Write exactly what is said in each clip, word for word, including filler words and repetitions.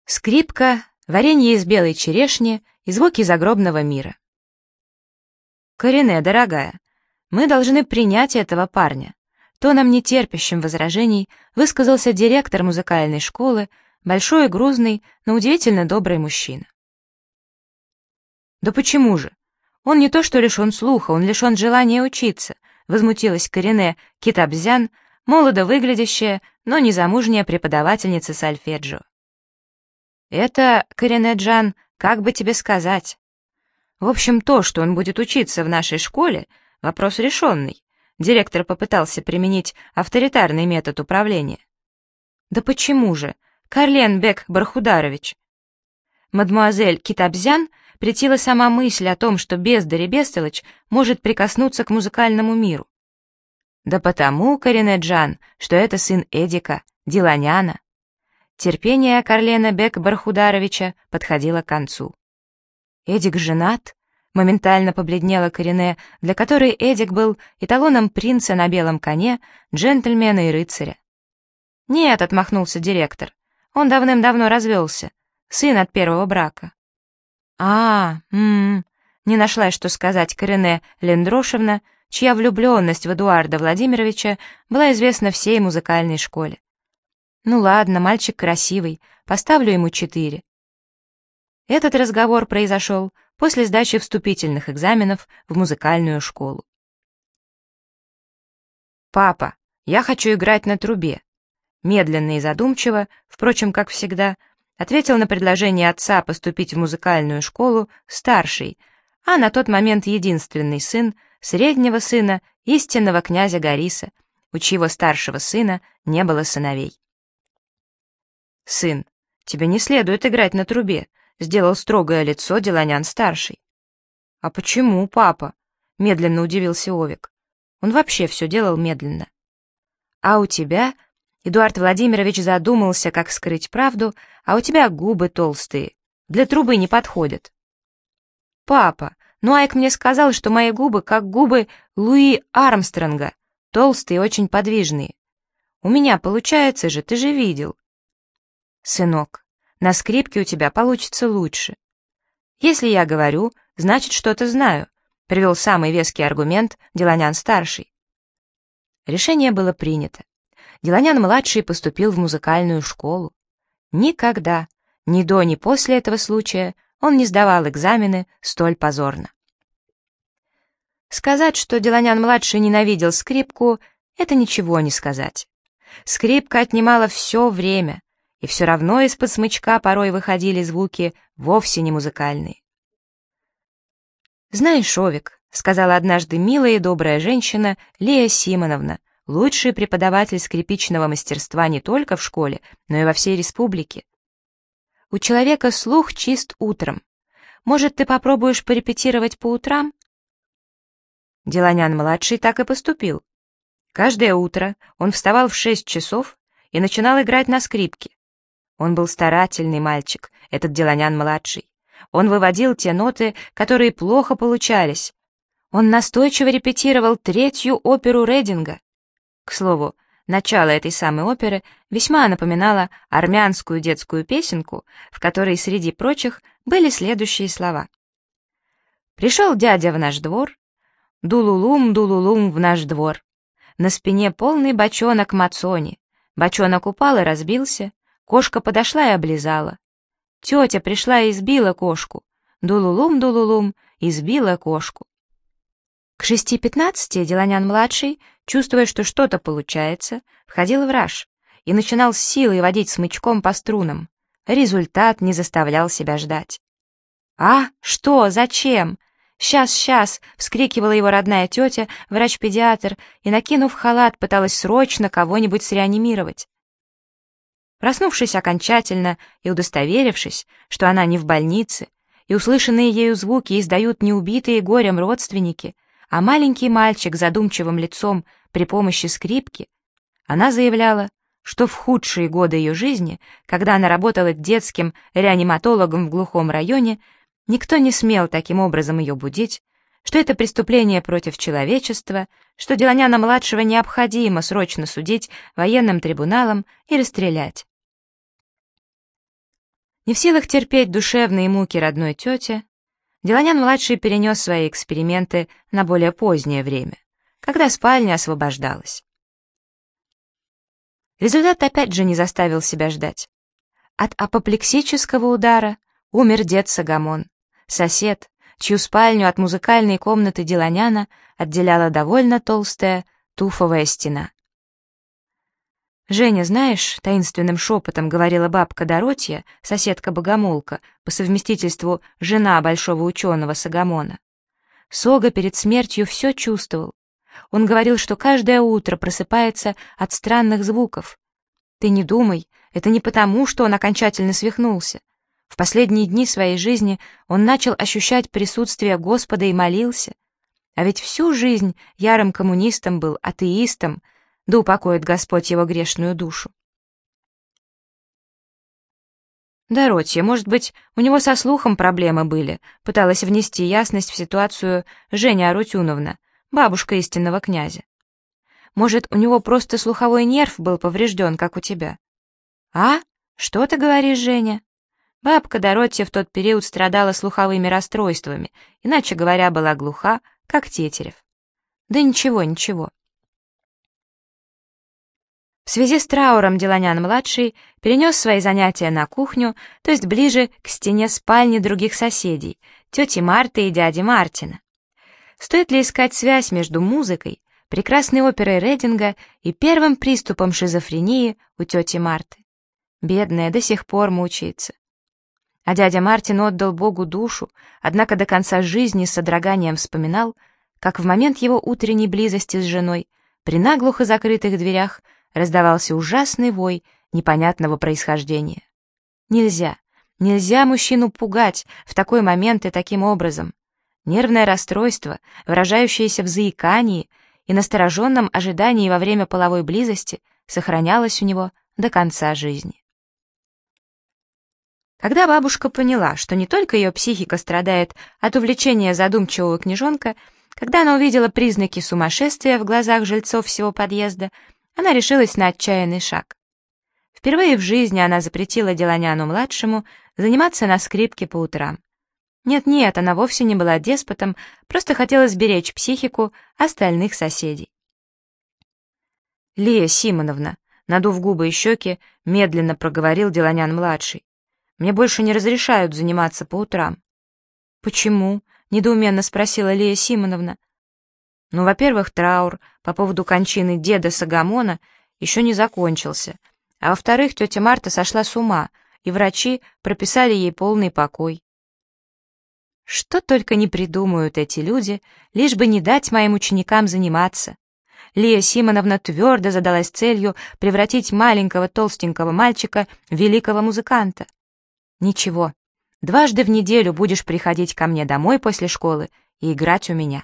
Скрипка, варенье из белой черешни и звуки загробного мира. Корене, дорогая, мы должны принять этого парня. Тоном нетерпящим возражений высказался директор музыкальной школы, большой и грузный, но удивительно добрый мужчина. «Да почему же? Он не то что лишен слуха, он лишен желания учиться», возмутилась Корене Китабзян, молодо выглядящая, но незамужняя преподавательница сольфеджио. «Это, Корене-джан, как бы тебе сказать? В общем, то, что он будет учиться в нашей школе, вопрос решенный». Директор попытался применить авторитарный метод управления. «Да почему же, Карлен Бек Бархударович?» Мадмуазель Китабзян претила сама мысль о том, что бездарь и бестолочь может прикоснуться к музыкальному миру. «Да потому, Корене-джан, что это сын Эдика, Диланяна». Терпение Карлена Бек Бархударовича подходило к концу. «Эдик женат?» — моментально побледнела Корене, для которой Эдик был эталоном принца на белом коне, джентльмена и рыцаря. «Нет», — отмахнулся директор, — «он давным-давно развелся, сын от первого брака». «А, м-м-м», не нашла, что сказать Корене Лендрошевна, чья влюбленность в Эдуарда Владимировича была известна всей музыкальной школе. «Ну ладно, мальчик красивый, поставлю ему четыре». Этот разговор произошел после сдачи вступительных экзаменов в музыкальную школу. «Папа, я хочу играть на трубе», медленно и задумчиво, впрочем, как всегда, ответил на предложение отца поступить в музыкальную школу старший, а на тот момент единственный сын среднего сына истинного князя Гориса, у чьего старшего сына не было сыновей. «Сын, тебе не следует играть на трубе», — сделал строгое лицо Диланян-старший. «А почему, папа?» — медленно удивился Овик. Он вообще все делал медленно. «А у тебя...» — Эдуард Владимирович задумался, как скрыть правду, «а у тебя губы толстые, для трубы не подходят». «Папа, ну Айк мне сказал, что мои губы как губы Луи Армстронга, толстые и очень подвижные. У меня получается же, ты же видел». «Сынок, на скрипке у тебя получится лучше». «Если я говорю, значит, что-то знаю», — привел самый веский аргумент Диланян-старший. Решение было принято. Диланян-младший поступил в музыкальную школу. Никогда, ни до, ни после этого случая, он не сдавал экзамены столь позорно. Сказать, что Диланян-младший ненавидел скрипку, это ничего не сказать. Скрипка отнимала все время, и все равно из-под смычка порой выходили звуки вовсе не музыкальные. «Знаешь, Овик», — сказала однажды милая и добрая женщина Лея Симоновна, лучший преподаватель скрипичного мастерства не только в школе, но и во всей республике. «У человека слух чист утром. Может, ты попробуешь порепетировать по утрам?» Диланян-младший так и поступил. Каждое утро он вставал в шесть часов и начинал играть на скрипке. Он был старательный мальчик, этот Диланян-младший. Он выводил те ноты, которые плохо получались. Он настойчиво репетировал третью оперу Рединга. К слову, начало этой самой оперы весьма напоминало армянскую детскую песенку, в которой среди прочих были следующие слова. «Пришел дядя в наш двор, дулулум, дулулум в наш двор. На спине полный бочонок мацони. Бочонок упал и разбился. Кошка подошла и облизала. Тетя пришла и избила кошку. Дулулум-дулулум, избила кошку». К шести пятнадцати Диланян-младший, чувствуя, что что-то получается, входил в раж и начинал с силой водить смычком по струнам. Результат не заставлял себя ждать. «А? Что? Зачем? Сейчас, сейчас!» — вскрикивала его родная тетя, врач-педиатр, и, накинув халат, пыталась срочно кого-нибудь среанимировать. Проснувшись окончательно и удостоверившись, что она не в больнице, и услышанные ею звуки издают не убитые горем родственники, а маленький мальчик с задумчивым лицом при помощи скрипки, она заявляла, что в худшие годы ее жизни, когда она работала детским реаниматологом в глухом районе, никто не смел таким образом ее будить, что это преступление против человечества, что Диланяна-младшего необходимо срочно судить военным трибуналом и расстрелять. Не в силах терпеть душевные муки родной тети, Деланян-младший перенес свои эксперименты на более позднее время, когда спальня освобождалась. Результат опять же не заставил себя ждать. От апоплексического удара умер дед Согомон, сосед, чью спальню от музыкальной комнаты Деланяна отделяла довольно толстая туфовая стена. «Женя, знаешь», — таинственным шепотом говорила бабка Доротья, соседка-богомолка, по совместительству жена большого ученого Согомона. Сога перед смертью все чувствовал. Он говорил, что каждое утро просыпается от странных звуков. Ты не думай, это не потому, что он окончательно свихнулся. В последние дни своей жизни он начал ощущать присутствие Господа и молился. А ведь всю жизнь ярым коммунистом был, атеистом, да упокоит Господь его грешную душу. Доротья, может быть, у него со слухом проблемы были, пыталась внести ясность в ситуацию Женя Арутюновна, бабушка истинного князя. Может, у него просто слуховой нерв был поврежден, как у тебя? А? Что ты говоришь, Женя? Бабка Доротья в тот период страдала слуховыми расстройствами, иначе говоря, была глуха, как Тетерев. Да ничего, ничего. В связи с трауром Деланян-младший перенес свои занятия на кухню, то есть ближе к стене спальни других соседей, тети Марты и дяди Мартина. Стоит ли искать связь между музыкой, прекрасной оперой Рединга и первым приступом шизофрении у тети Марты? Бедная до сих пор мучается. А дядя Мартин отдал Богу душу, однако до конца жизни с содроганием вспоминал, как в момент его утренней близости с женой при наглухо закрытых дверях раздавался ужасный вой непонятного происхождения. Нельзя, нельзя мужчину пугать в такой момент и таким образом. Нервное расстройство, выражающееся в заикании и настороженном ожидании во время половой близости, сохранялось у него до конца жизни. Когда бабушка поняла, что не только ее психика страдает от увлечения задумчивого княжонка, когда она увидела признаки сумасшествия в глазах жильцов всего подъезда, она решилась на отчаянный шаг. Впервые в жизни она запретила Деланяну-младшему заниматься на скрипке по утрам. Нет-нет, она вовсе не была деспотом, просто хотела сберечь психику остальных соседей. «Лия Симоновна», надув губы и щеки, медленно проговорил Деланян-младший, «мне больше не разрешают заниматься по утрам». «Почему?» — недоуменно спросила Лия Симоновна. Ну, во-первых, траур по поводу кончины деда Согомона еще не закончился, а во-вторых, тетя Марта сошла с ума, и врачи прописали ей полный покой. Что только не придумают эти люди, лишь бы не дать моим ученикам заниматься. Лия Симоновна твердо задалась целью превратить маленького толстенького мальчика в великого музыканта. Ничего, дважды в неделю будешь приходить ко мне домой после школы и играть у меня.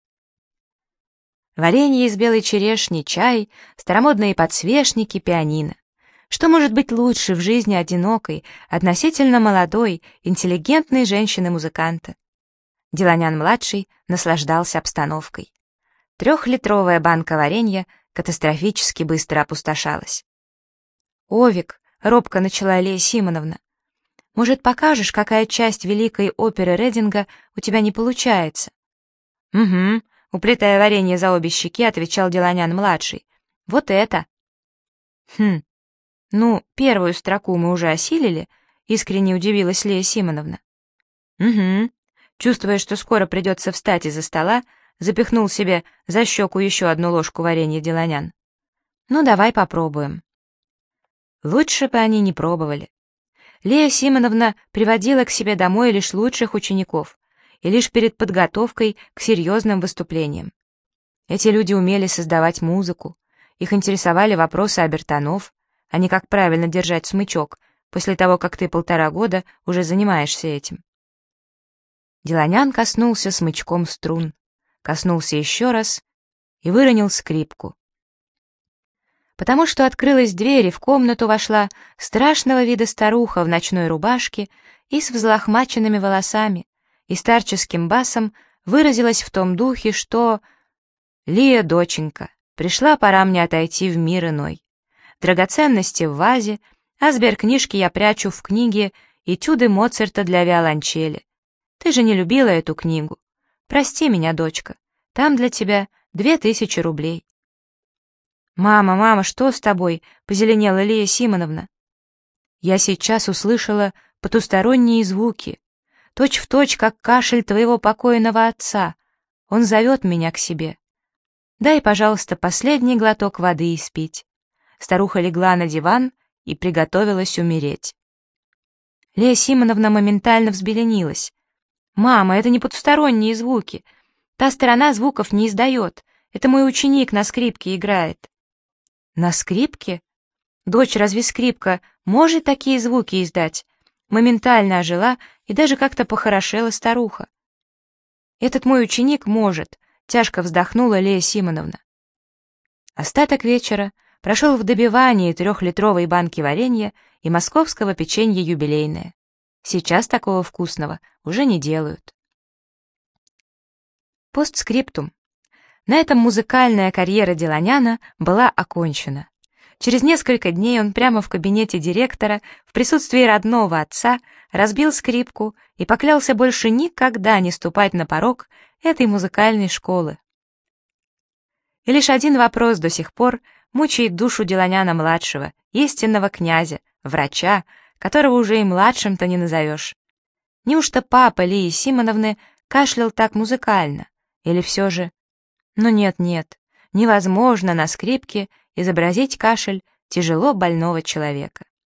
Варенье из белой черешни, чай, старомодные подсвечники, пианино. Что может быть лучше в жизни одинокой, относительно молодой, интеллигентной женщины-музыканта? Деланян-младший наслаждался обстановкой. Трехлитровая банка варенья катастрофически быстро опустошалась. «Овик», — робко начала Лия Симоновна, «может, покажешь, какая часть великой оперы Рединга у тебя не получается?» «Угу», — уплетая варенье за обе щеки, отвечал Деланян-младший. «Вот это!» «Хм, ну, первую строку мы уже осилили», — искренне удивилась Лия Симоновна. «Угу», чувствуя, что скоро придется встать из-за стола, запихнул себе за щеку еще одну ложку варенья Деланян. «Ну, давай попробуем». Лучше бы они не пробовали. Лия Симоновна приводила к себе домой лишь лучших учеников, и лишь перед подготовкой к серьезным выступлениям. Эти люди умели создавать музыку, их интересовали вопросы обертонов, а не как правильно держать смычок, после того, как ты полтора года уже занимаешься этим. Деланян коснулся смычком струн, коснулся еще раз и выронил скрипку. Потому что открылась дверь, и в комнату вошла страшного вида старуха в ночной рубашке и с взлохмаченными волосами, и старческим басом выразилась в том духе, что «Лия, доченька, пришла пора мне отойти в мир иной. Драгоценности в вазе, а сберкнижки я прячу в книге «Этюды Моцарта для виолончели». Ты же не любила эту книгу. Прости меня, дочка. Там для тебя две тысячи рублей». «Мама, мама, что с тобой?» — позеленела Лия Симоновна. «Я сейчас услышала потусторонние звуки, точь-в-точь, как кашель твоего покойного отца. Он зовет меня к себе. Дай, пожалуйста, последний глоток воды испить». Старуха легла на диван и приготовилась умереть. Лия Симоновна моментально взбеленилась. «Мама, это не потусторонние звуки. Та сторона звуков не издает. Это мой ученик на скрипке играет». «На скрипке? Дочь, разве скрипка может такие звуки издать?» Моментально ожила и даже как-то похорошела старуха. «Этот мой ученик может», — тяжко вздохнула Лия Симоновна. Остаток вечера прошел в добивании трехлитровой банки варенья и московского печенья юбилейное. Сейчас такого вкусного уже не делают. Постскриптум. На этом музыкальная карьера Деланяна была окончена. Через несколько дней он прямо в кабинете директора, в присутствии родного отца, разбил скрипку и поклялся больше никогда не ступать на порог этой музыкальной школы. И лишь один вопрос до сих пор мучает душу Деланяна-младшего, истинного князя, врача, которого уже и младшим-то не назовешь. Неужто папа Лии Симоновны кашлял так музыкально? Или все же... Ну нет-нет, невозможно на скрипке изобразить кашель тяжело больного человека.